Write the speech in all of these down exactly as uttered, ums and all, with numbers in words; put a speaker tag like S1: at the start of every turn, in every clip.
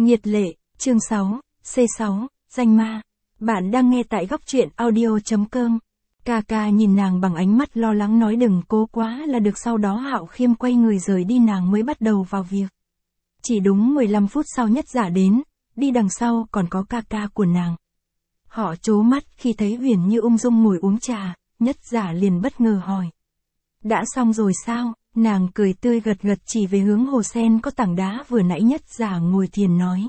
S1: Nghiệt lệ, chương sáu, C sáu, danh ma. Bạn đang nghe tại góc truyện audio.com. Ca ca nhìn nàng bằng ánh mắt lo lắng nói đừng cố quá là được, sau đó Hạo Khiêm quay người rời đi, nàng mới bắt đầu vào việc. Chỉ đúng mười lăm phút sau Nhất Giả đến, đi đằng sau còn có ca ca của nàng. Họ trố mắt khi thấy Uyển Như ung dung ngồi uống trà, Nhất Giả liền bất ngờ hỏi. Đã xong rồi sao? Nàng cười tươi gật gật chỉ về hướng hồ sen có tảng đá vừa nãy Nhất Giả ngồi thiền nói.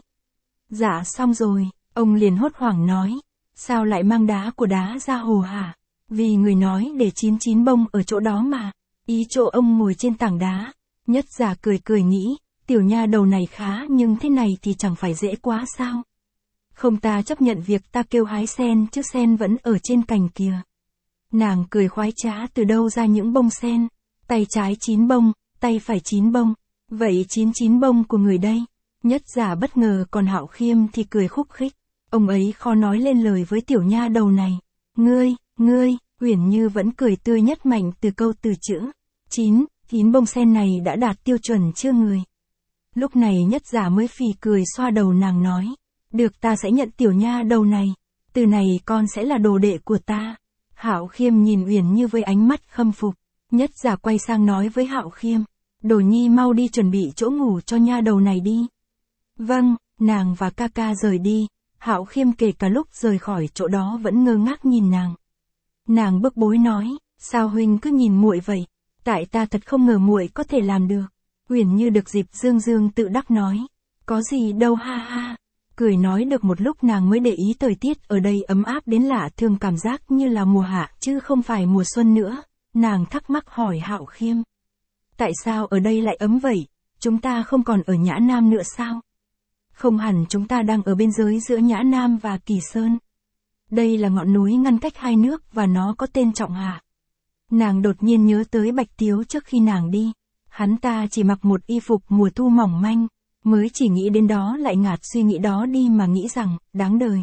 S1: Dạ xong rồi, ông liền hốt hoảng nói. Sao lại mang đá của đá ra hồ hả? Vì người nói để chín chín bông ở chỗ đó mà. Ý chỗ ông ngồi trên tảng đá. Nhất Giả cười cười nghĩ, tiểu nha đầu này khá nhưng thế này thì chẳng phải dễ quá sao? Không, ta chấp nhận việc ta kêu hái sen chứ sen vẫn ở trên cành kìa. Nàng cười khoái trá, từ đâu ra những bông sen? Tay trái chín bông, tay phải chín bông. Vậy chín chín bông của người đây? Nhất Giả bất ngờ, còn Hạo Khiêm thì cười khúc khích. Ông ấy khó nói lên lời với tiểu nha đầu này. Ngươi, ngươi, Uyển Như vẫn cười tươi nhất mạnh từ câu từ chữ. Chín, chín bông sen này đã đạt tiêu chuẩn chưa người? Lúc này Nhất Giả mới phì cười xoa đầu nàng nói. Được, ta sẽ nhận tiểu nha đầu này. Từ này con sẽ là đồ đệ của ta. Hạo Khiêm nhìn Uyển Như với ánh mắt khâm phục. Nhất Giả quay sang nói với Hạo Khiêm. Đồ nhi mau đi chuẩn bị chỗ ngủ cho nha đầu này đi. Vâng, nàng và ca ca rời đi. Hạo Khiêm kể cả lúc rời khỏi chỗ đó vẫn ngơ ngác nhìn nàng. Nàng bức bối nói, sao huynh cứ nhìn muội vậy? Tại ta thật không ngờ muội có thể làm được. Uyển Như được dịp dương dương tự đắc nói, có gì đâu ha ha. Cười nói được một lúc nàng mới để ý thời tiết ở đây ấm áp đến lạ thường, cảm giác như là mùa hạ chứ không phải mùa xuân nữa. Nàng thắc mắc hỏi Hạo Khiêm. Tại sao ở đây lại ấm vậy? Chúng ta không còn ở Nhã Nam nữa sao? Không hẳn, chúng ta đang ở biên giới giữa Nhã Nam và Kỳ Sơn. Đây là ngọn núi ngăn cách hai nước và nó có tên Trọng Hạ. Nàng đột nhiên nhớ tới Bạch Tiếu trước khi nàng đi. Hắn ta chỉ mặc một y phục mùa thu mỏng manh. Mới chỉ nghĩ đến đó lại ngạt suy nghĩ đó đi mà nghĩ rằng, đáng đời.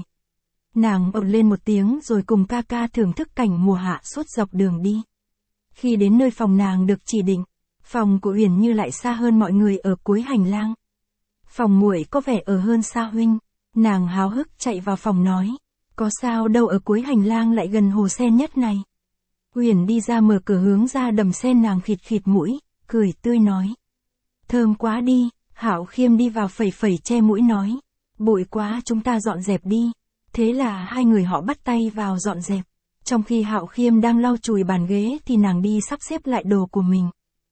S1: Nàng ộn lên một tiếng rồi cùng ca ca thưởng thức cảnh mùa hạ suốt dọc đường đi. Khi đến nơi phòng nàng được chỉ định, phòng của Uyển Như lại xa hơn mọi người ở cuối hành lang. Phòng muội có vẻ ở hơn xa huynh. Nàng háo hức chạy vào phòng nói. Có sao đâu, ở cuối hành lang lại gần hồ sen nhất này. Uyển đi ra mở cửa hướng ra đầm sen, nàng khịt khịt mũi, cười tươi nói. Thơm quá đi. Hạo Khiêm đi vào phẩy phẩy che mũi nói. Bụi quá, chúng ta dọn dẹp đi. Thế là hai người họ bắt tay vào dọn dẹp. Trong khi Hạo Khiêm đang lau chùi bàn ghế thì nàng đi sắp xếp lại đồ của mình.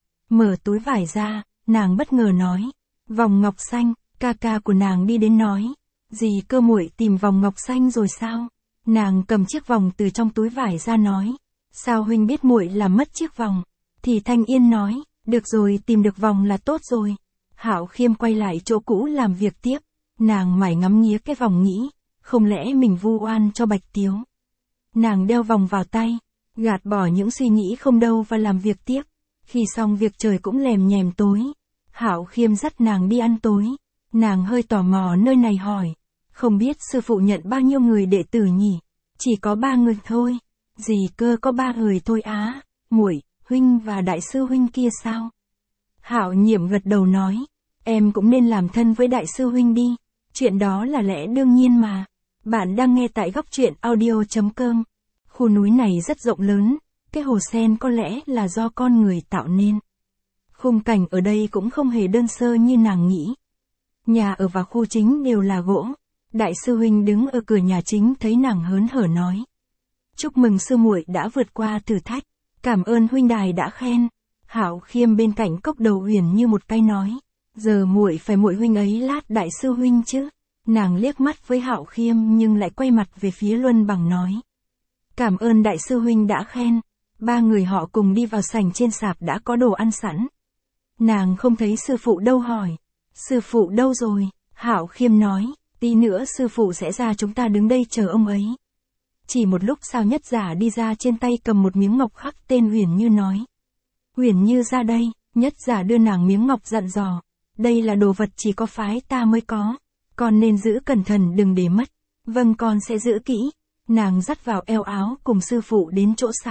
S1: Mở túi vải ra, nàng bất ngờ nói. Vòng ngọc xanh. Ca ca của nàng đi đến nói. Gì cơ, muội tìm vòng ngọc xanh rồi sao? Nàng cầm chiếc vòng từ trong túi vải ra nói. Sao huynh biết muội làm mất chiếc vòng? Thì Thanh Yên nói. Được rồi, tìm được vòng là tốt rồi. Hạo Khiêm quay lại chỗ cũ làm việc tiếp. Nàng mải ngắm nghía cái vòng nghĩ. Không lẽ mình vu oan cho Bạch Tiếu? Nàng đeo vòng vào tay. Gạt bỏ những suy nghĩ không đâu và làm việc tiếp. Khi xong việc trời cũng lèm nhèm tối. Hạo Khiêm dắt nàng đi ăn tối. Nàng hơi tò mò nơi này hỏi. Không biết sư phụ nhận bao nhiêu người đệ tử nhỉ? Chỉ có ba người thôi. Gì cơ, có ba người thôi á? Muội, huynh và đại sư huynh kia sao? Hạo Nhiệm gật đầu nói. Em cũng nên làm thân với đại sư huynh đi. Chuyện đó là lẽ đương nhiên mà. Bạn đang nghe tại góc truyện audio.com. Khu núi này rất rộng lớn. Cái hồ sen có lẽ là do con người tạo nên. Khung cảnh ở đây cũng không hề đơn sơ như nàng nghĩ. Nhà ở và khu chính đều là gỗ. Đại sư huynh đứng ở cửa nhà chính thấy nàng hớn hở nói. Chúc mừng sư muội đã vượt qua thử thách. Cảm ơn huynh đài đã khen. Hạo Khiêm bên cạnh cốc đầu Uyển Như một cái nói. Giờ muội phải muội huynh ấy lát đại sư huynh chứ. Nàng liếc mắt với Hạo Khiêm nhưng lại quay mặt về phía Luân Bằng nói. Cảm ơn đại sư huynh đã khen. Ba người họ cùng đi vào sảnh, trên sạp đã có đồ ăn sẵn. Nàng không thấy sư phụ đâu hỏi. Sư phụ đâu rồi? Hạo Khiêm nói. Tí nữa sư phụ sẽ ra, chúng ta đứng đây chờ ông ấy. Chỉ một lúc sau Nhất Giả đi ra, trên tay cầm một miếng ngọc khắc tên Uyển Như nói. Uyển Như ra đây. Nhất Giả đưa nàng miếng ngọc dặn dò. Đây là đồ vật chỉ có phái ta mới có. Con nên giữ cẩn thận đừng để mất. Vâng, con sẽ giữ kỹ. Nàng dắt vào eo áo cùng sư phụ đến chỗ sạp.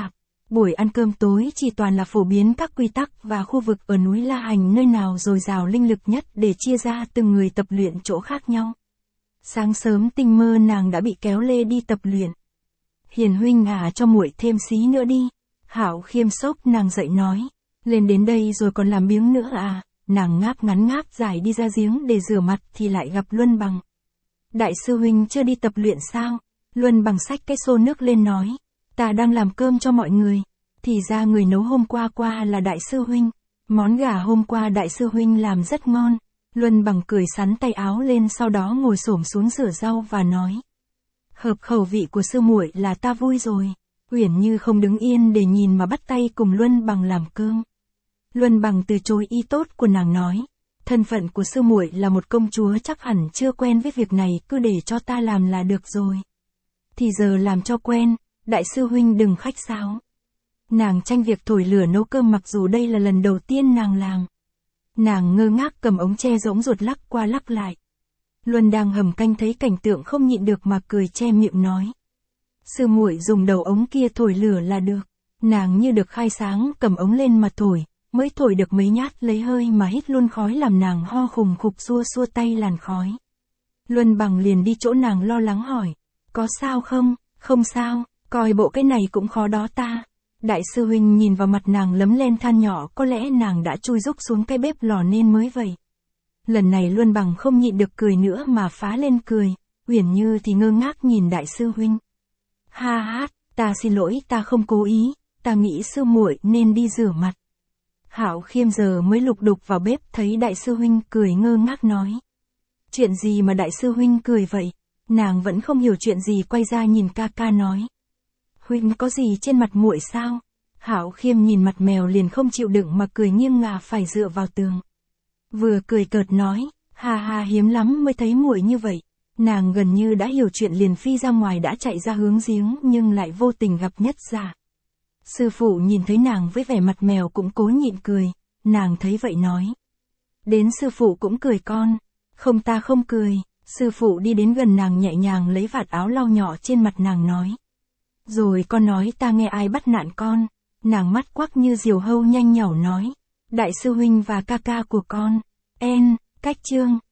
S1: Buổi ăn cơm tối chỉ toàn là phổ biến các quy tắc và khu vực ở núi La Hành nơi nào dồi dào linh lực nhất để chia ra từng người tập luyện chỗ khác nhau. Sáng sớm tinh mơ nàng đã bị kéo lê đi tập luyện. Hiền huynh à, cho muội thêm xí nữa đi. Hạo Khiêm sốc nàng dậy nói. Lên đến đây rồi còn làm biếng nữa à? Nàng ngáp ngắn ngáp dài đi ra giếng để rửa mặt thì lại gặp Luân Bằng. Đại sư huynh chưa đi tập luyện sao? Luân Bằng xách cái xô nước lên nói. Ta đang làm cơm cho mọi người. Thì ra người nấu hôm qua qua là đại sư huynh. Món gà hôm qua đại sư huynh làm rất ngon. Luân Bằng cười sắn tay áo lên, sau đó ngồi xổm xuống rửa rau và nói. Hợp khẩu vị của sư muội là ta vui rồi. Uyển Như không đứng yên để nhìn mà bắt tay cùng Luân Bằng làm cơm. Luân Bằng từ chối ý tốt của nàng nói. Thân phận của sư muội là một công chúa chắc hẳn chưa quen với việc này, cứ để cho ta làm là được rồi. Thì giờ làm cho quen, đại sư huynh đừng khách sáo. Nàng tranh việc thổi lửa nấu cơm mặc dù đây là lần đầu tiên nàng làm. Nàng ngơ ngác cầm ống tre rỗng ruột lắc qua lắc lại. Luân đang hầm canh thấy cảnh tượng không nhịn được mà cười che miệng nói. Sư muội dùng đầu ống kia thổi lửa là được. Nàng như được khai sáng cầm ống lên mà thổi, mới thổi được mấy nhát lấy hơi mà hít luôn khói làm nàng ho khùng khục xua xua tay làn khói. Luân Bằng liền đi chỗ nàng lo lắng hỏi. Có sao không? Không sao, coi bộ cái này cũng khó đó ta. Đại sư huynh nhìn vào mặt nàng lấm lên than nhỏ, có lẽ nàng đã chui rúc xuống cái bếp lò nên mới vậy. Lần này Luân Bằng không nhịn được cười nữa mà phá lên cười, Uyển Như thì ngơ ngác nhìn đại sư huynh. Ha ha, ta xin lỗi, ta không cố ý, ta nghĩ sư muội nên đi rửa mặt. Hạo Khiêm giờ mới lục đục vào bếp thấy đại sư huynh cười ngơ ngác nói. Chuyện gì mà đại sư huynh cười vậy? Nàng vẫn không hiểu chuyện gì, quay ra nhìn ca ca nói. Huynh có gì trên mặt muội sao? Hạo Khiêm nhìn mặt mèo liền không chịu đựng mà cười nghiêng ngả phải dựa vào tường. Vừa cười cợt nói, ha ha, hiếm lắm mới thấy muội như vậy. Nàng gần như đã hiểu chuyện liền phi ra ngoài, đã chạy ra hướng giếng nhưng lại vô tình gặp Nhất Giả. Sư phụ nhìn thấy nàng với vẻ mặt mèo cũng cố nhịn cười, nàng thấy vậy nói. Đến sư phụ cũng cười con. Không, ta không cười. Sư phụ đi đến gần nàng nhẹ nhàng lấy vạt áo lau nhỏ trên mặt nàng nói. Rồi con nói ta nghe ai bắt nạt con. Nàng mắt quắc như diều hâu nhanh nhảu nói. Đại sư huynh và ca ca của con. En, cách chương.